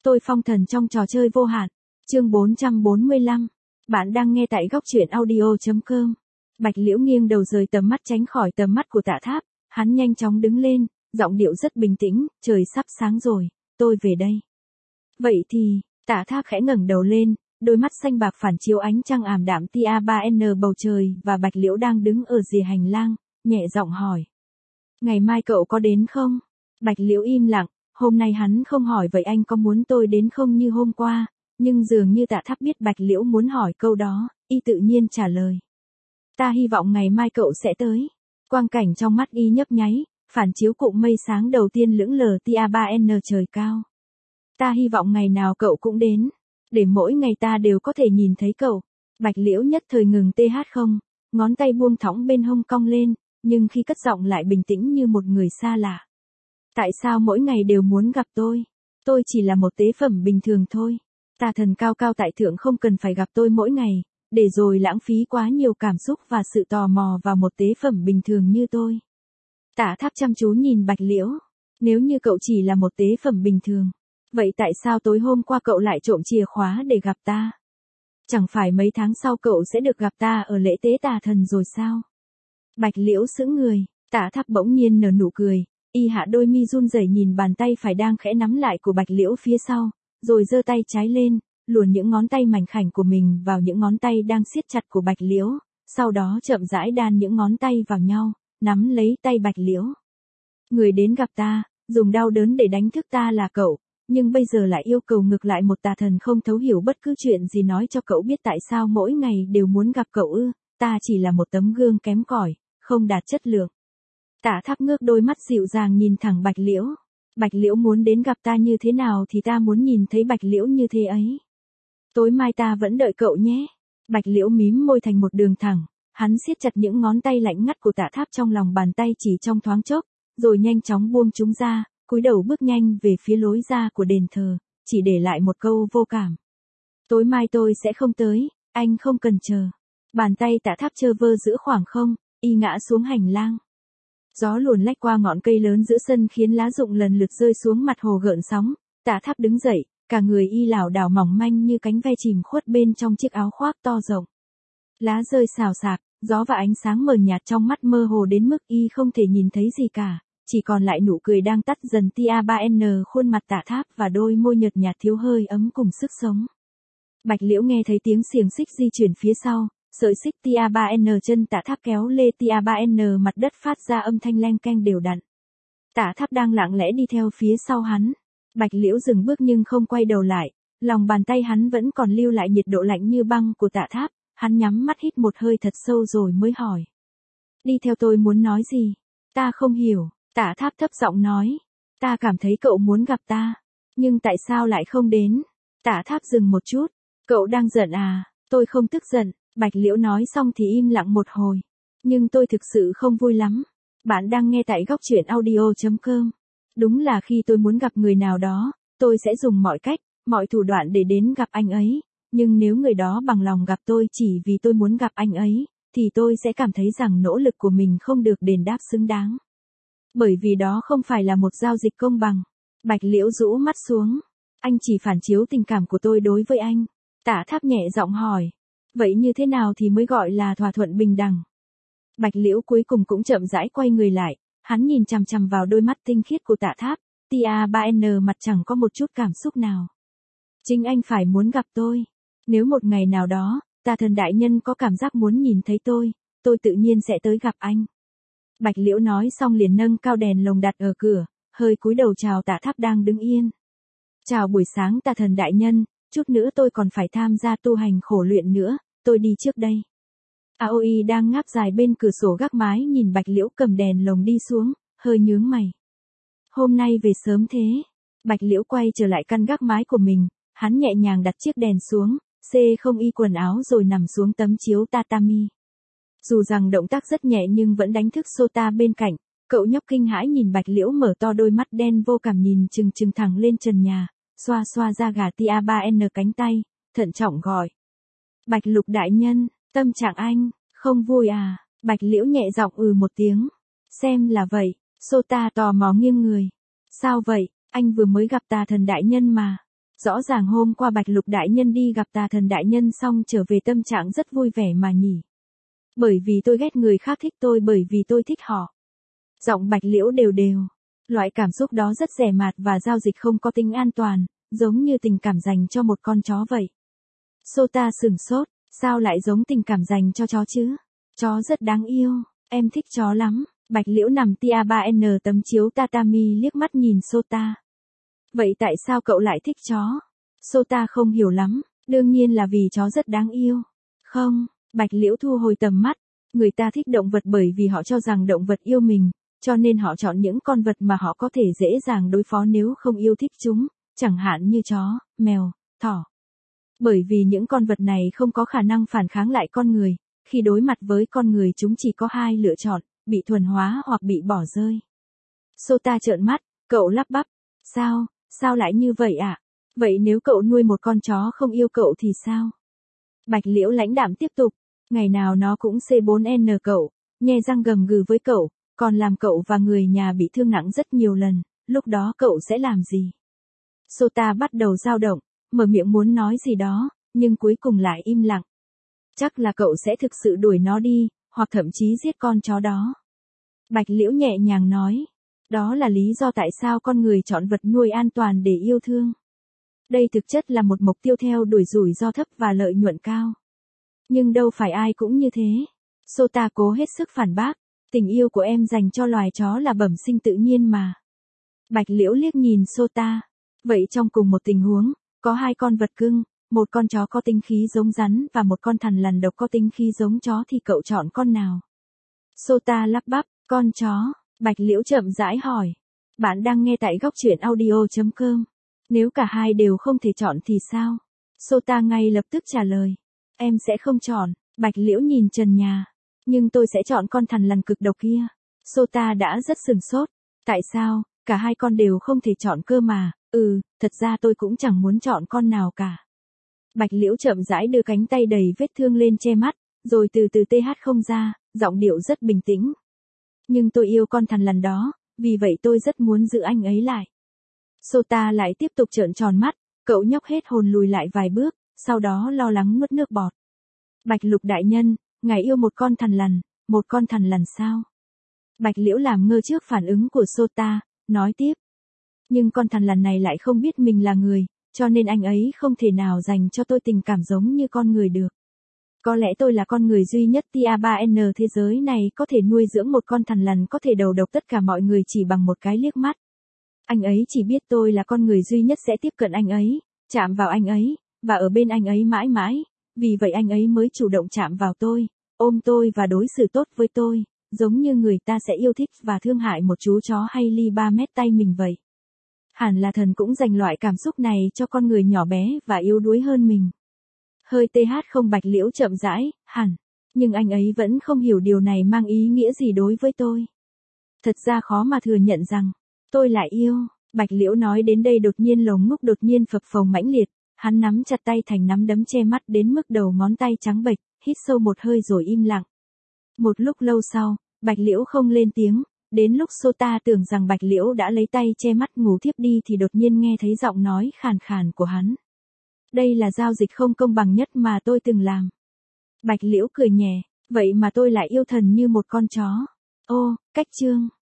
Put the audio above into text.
Tôi phong thần trong trò chơi vô hạn. Chương 445. Bạn đang nghe tại góc truyện audio.com. Bạch Liễu nghiêng đầu rời tầm mắt tránh khỏi tầm mắt của Tạ Tháp, hắn nhanh chóng đứng lên, giọng điệu rất bình tĩnh, trời sắp sáng rồi, tôi về đây. Vậy thì, Tạ Tháp khẽ ngẩng đầu lên, đôi mắt xanh bạc phản chiếu ánh trăng ảm đạm tia 3N bầu trời và Bạch Liễu đang đứng ở rìa hành lang, nhẹ giọng hỏi. Ngày mai cậu có đến không? Bạch Liễu im lặng, hôm nay hắn không hỏi vậy anh có muốn tôi đến không như hôm qua, nhưng dường như Tạ Tháp biết Bạch Liễu muốn hỏi câu đó, y tự nhiên trả lời. Ta hy vọng ngày mai cậu sẽ tới. Quang cảnh trong mắt y nhấp nháy, phản chiếu cụm mây sáng đầu tiên lững lờ tia 3N trời cao. Ta hy vọng ngày nào cậu cũng đến, để mỗi ngày ta đều có thể nhìn thấy cậu. Bạch Liễu nhất thời ngừng không, ngón tay buông thõng bên hông cong lên, nhưng khi cất giọng lại bình tĩnh như một người xa lạ. Tại sao mỗi ngày đều muốn gặp tôi? Tôi chỉ là một tế phẩm bình thường thôi. Tà thần cao cao tại thượng không cần phải gặp tôi mỗi ngày, để rồi lãng phí quá nhiều cảm xúc và sự tò mò vào một tế phẩm bình thường như tôi. Tạ Tháp chăm chú nhìn Bạch Liễu. Nếu như cậu chỉ là một tế phẩm bình thường, vậy tại sao tối hôm qua cậu lại trộm chìa khóa để gặp ta? Chẳng phải mấy tháng sau cậu sẽ được gặp ta ở lễ tế tà thần rồi sao? Bạch Liễu sững người, Tạ Tháp bỗng nhiên nở nụ cười, y hạ đôi mi run rẩy nhìn bàn tay phải đang khẽ nắm lại của Bạch Liễu phía sau, rồi giơ tay trái lên, luồn những ngón tay mảnh khảnh của mình vào những ngón tay đang siết chặt của Bạch Liễu, sau đó chậm rãi đan những ngón tay vào nhau, nắm lấy tay Bạch Liễu. Người đến gặp ta, dùng đau đớn để đánh thức ta là cậu, nhưng bây giờ lại yêu cầu ngược lại một tà thần không thấu hiểu bất cứ chuyện gì nói cho cậu biết tại sao mỗi ngày đều muốn gặp cậu ư? Ta chỉ là một tấm gương kém cỏi, không đạt chất lượng. Tạ Tháp ngước đôi mắt dịu dàng nhìn thẳng Bạch Liễu. Bạch Liễu muốn đến gặp ta như thế nào thì ta muốn nhìn thấy Bạch Liễu như thế ấy. Tối mai ta vẫn đợi cậu nhé. Bạch Liễu mím môi thành một đường thẳng, hắn siết chặt những ngón tay lạnh ngắt của Tạ Tháp trong lòng bàn tay chỉ trong thoáng chốc, rồi nhanh chóng buông chúng ra, cúi đầu bước nhanh về phía lối ra của đền thờ, chỉ để lại một câu vô cảm. Tối mai tôi sẽ không tới, anh không cần chờ. Bàn tay Tạ Tháp trơ vơ giữa khoảng không, y ngã xuống hành lang. Gió luồn lách qua ngọn cây lớn giữa sân khiến lá rụng lần lượt rơi xuống mặt hồ gợn sóng. Tạ Tháp đứng dậy, cả người y lảo đảo mỏng manh như cánh ve chìm khuất bên trong chiếc áo khoác to rộng. Lá rơi xào xạc, gió và ánh sáng mờ nhạt trong mắt mơ hồ đến mức y không thể nhìn thấy gì cả, chỉ còn lại nụ cười đang tắt dần tia 3N khuôn mặt Tạ Tháp và đôi môi nhợt nhạt thiếu hơi ấm cùng sức sống. Bạch Liễu nghe thấy tiếng xiềng xích di chuyển phía sau. Sợi xích tia 3N chân Tạ Tháp kéo lê tia 3N mặt đất phát ra âm thanh leng keng đều đặn. Tạ Tháp đang lặng lẽ đi theo phía sau hắn. Bạch Liễu dừng bước nhưng không quay đầu lại, lòng bàn tay hắn vẫn còn lưu lại nhiệt độ lạnh như băng của Tạ Tháp, hắn nhắm mắt hít một hơi thật sâu rồi mới hỏi. Đi theo tôi muốn nói gì? Ta không hiểu, Tạ Tháp thấp giọng nói. Ta cảm thấy cậu muốn gặp ta, nhưng tại sao lại không đến? Tạ Tháp dừng một chút. Cậu đang giận à? Tôi không tức giận. Bạch Liễu nói xong thì im lặng một hồi. Nhưng tôi thực sự không vui lắm. Bạn đang nghe tại góc truyện audio.com. Đúng là khi tôi muốn gặp người nào đó, tôi sẽ dùng mọi cách, mọi thủ đoạn để đến gặp anh ấy. Nhưng nếu người đó bằng lòng gặp tôi chỉ vì tôi muốn gặp anh ấy, thì tôi sẽ cảm thấy rằng nỗ lực của mình không được đền đáp xứng đáng. Bởi vì đó không phải là một giao dịch công bằng. Bạch Liễu rũ mắt xuống. Anh chỉ phản chiếu tình cảm của tôi đối với anh. Tạ Tháp nhẹ giọng hỏi. Vậy như thế nào thì mới gọi là thỏa thuận bình đẳng? Bạch Liễu cuối cùng cũng chậm rãi quay người lại, hắn nhìn chằm chằm vào đôi mắt tinh khiết của Tạ Tháp, tia 3N mặt chẳng có một chút cảm xúc nào. Chính anh phải muốn gặp tôi. Nếu một ngày nào đó, tà thần đại nhân có cảm giác muốn nhìn thấy tôi tự nhiên sẽ tới gặp anh. Bạch Liễu nói xong liền nâng cao đèn lồng đặt ở cửa, hơi cúi đầu chào Tạ Tháp đang đứng yên. Chào buổi sáng tà thần đại nhân, chút nữa tôi còn phải tham gia tu hành khổ luyện nữa. Tôi đi trước đây. Aoi đang ngáp dài bên cửa sổ gác mái nhìn Bạch Liễu cầm đèn lồng đi xuống, hơi nhướng mày. Hôm nay về sớm thế. Bạch Liễu quay trở lại căn gác mái của mình, hắn nhẹ nhàng đặt chiếc đèn xuống, không y quần áo rồi nằm xuống tấm chiếu tatami. Dù rằng động tác rất nhẹ nhưng vẫn đánh thức Sota bên cạnh, cậu nhóc kinh hãi nhìn Bạch Liễu mở to đôi mắt đen vô cảm nhìn chừng chừng thẳng lên trần nhà, xoa xoa da gà tia 3N cánh tay, thận trọng gọi. Bạch Lục đại nhân, tâm trạng anh, không vui à? Bạch Liễu nhẹ giọng một tiếng. Xem là vậy, Sota tò mò nghiêng người. Sao vậy, anh vừa mới gặp tà thần đại nhân mà. Rõ ràng hôm qua Bạch Lục đại nhân đi gặp Tà Thần đại nhân xong trở về tâm trạng rất vui vẻ mà nhỉ. Bởi vì tôi ghét người khác thích tôi bởi vì tôi thích họ. Giọng Bạch Liễu đều đều. Loại cảm xúc đó rất rẻ mạt và giao dịch không có tính an toàn, giống như tình cảm dành cho một con chó vậy. Sota sửng sốt, sao lại giống tình cảm dành cho chó chứ? Chó rất đáng yêu, em thích chó lắm. Bạch Liễu nằm tia 3N tấm chiếu tatami liếc mắt nhìn Sota. Vậy tại sao cậu lại thích chó? Sota không hiểu lắm, đương nhiên là vì chó rất đáng yêu. Không, Bạch Liễu thu hồi tầm mắt. Người ta thích động vật bởi vì họ cho rằng động vật yêu mình, cho nên họ chọn những con vật mà họ có thể dễ dàng đối phó nếu không yêu thích chúng, chẳng hạn như chó, mèo, thỏ. Bởi vì những con vật này không có khả năng phản kháng lại con người, khi đối mặt với con người chúng chỉ có hai lựa chọn, bị thuần hóa hoặc bị bỏ rơi. Sota trợn mắt, cậu lắp bắp. Sao lại như vậy ạ? Vậy nếu cậu nuôi một con chó không yêu cậu thì sao? Bạch Liễu lãnh đạm tiếp tục, ngày nào nó cũng C4N cậu, nhe răng gầm gừ với cậu, còn làm cậu và người nhà bị thương nặng rất nhiều lần, lúc đó cậu sẽ làm gì? Sota bắt đầu dao động, mở miệng muốn nói gì đó, nhưng cuối cùng lại im lặng. Chắc là cậu sẽ thực sự đuổi nó đi, hoặc thậm chí giết con chó đó. Bạch Liễu nhẹ nhàng nói. Đó là lý do tại sao con người chọn vật nuôi an toàn để yêu thương. Đây thực chất là một mục tiêu theo đuổi rủi ro thấp và lợi nhuận cao. Nhưng đâu phải ai cũng như thế. Sota cố hết sức phản bác. Tình yêu của em dành cho loài chó là bẩm sinh tự nhiên mà. Bạch Liễu liếc nhìn Sota. Vậy trong cùng một tình huống, có hai con vật cưng, một con chó có tinh khí giống rắn và một con thằn lằn độc có tinh khí giống chó thì cậu chọn con nào? Sota lắp bắp, con chó. Bạch Liễu chậm rãi hỏi. Bạn đang nghe tại góc truyện audio.com. Nếu cả hai đều không thể chọn thì sao? Sota ngay lập tức trả lời. Em sẽ không chọn. Bạch Liễu nhìn trần nhà. Nhưng tôi sẽ chọn con thằn lằn cực độc kia. Sota đã rất sừng sốt. Tại sao? Cả hai con đều không thể chọn cơ mà. Thật ra tôi cũng chẳng muốn chọn con nào cả. Bạch Liễu chậm rãi đưa cánh tay đầy vết thương lên che mắt, rồi từ từ TH không ra, giọng điệu rất bình tĩnh. Nhưng tôi yêu con thằn lằn đó, vì vậy tôi rất muốn giữ anh ấy lại. Sota lại tiếp tục trợn tròn mắt, cậu nhóc hết hồn lùi lại vài bước, sau đó lo lắng nuốt nước bọt. Bạch Lục đại nhân, ngài yêu một con thằn lằn sao? Bạch Liễu làm ngơ trước phản ứng của Sota, nói tiếp. Nhưng con thằn lằn này lại không biết mình là người, cho nên anh ấy không thể nào dành cho tôi tình cảm giống như con người được. Có lẽ tôi là con người duy nhất tia 3N thế giới này có thể nuôi dưỡng một con thằn lằn có thể đầu độc tất cả mọi người chỉ bằng một cái liếc mắt. Anh ấy chỉ biết tôi là con người duy nhất sẽ tiếp cận anh ấy, chạm vào anh ấy, và ở bên anh ấy mãi mãi, vì vậy anh ấy mới chủ động chạm vào tôi, ôm tôi và đối xử tốt với tôi, giống như người ta sẽ yêu thích và thương hại một chú chó hay ly 3 mét tay mình vậy. Hẳn là thần cũng dành loại cảm xúc này cho con người nhỏ bé và yếu đuối hơn mình. Hơi TH không. Bạch Liễu chậm rãi, hẳn. Nhưng anh ấy vẫn không hiểu điều này mang ý nghĩa gì đối với tôi. Thật ra khó mà thừa nhận rằng, tôi lại yêu. Bạch Liễu nói đến đây đột nhiên lồng ngực đột nhiên phập phồng mãnh liệt, hắn nắm chặt tay thành nắm đấm che mắt đến mức đầu ngón tay trắng bệch, hít sâu một hơi rồi im lặng. Một lúc lâu sau, Bạch Liễu không lên tiếng, đến lúc Sota tưởng rằng Bạch Liễu đã lấy tay che mắt ngủ thiếp đi thì đột nhiên nghe thấy giọng nói khàn khàn của hắn. Đây là giao dịch không công bằng nhất mà tôi từng làm. Bạch Liễu cười nhẹ, vậy mà tôi lại yêu thần như một con chó. Ô, cách chương.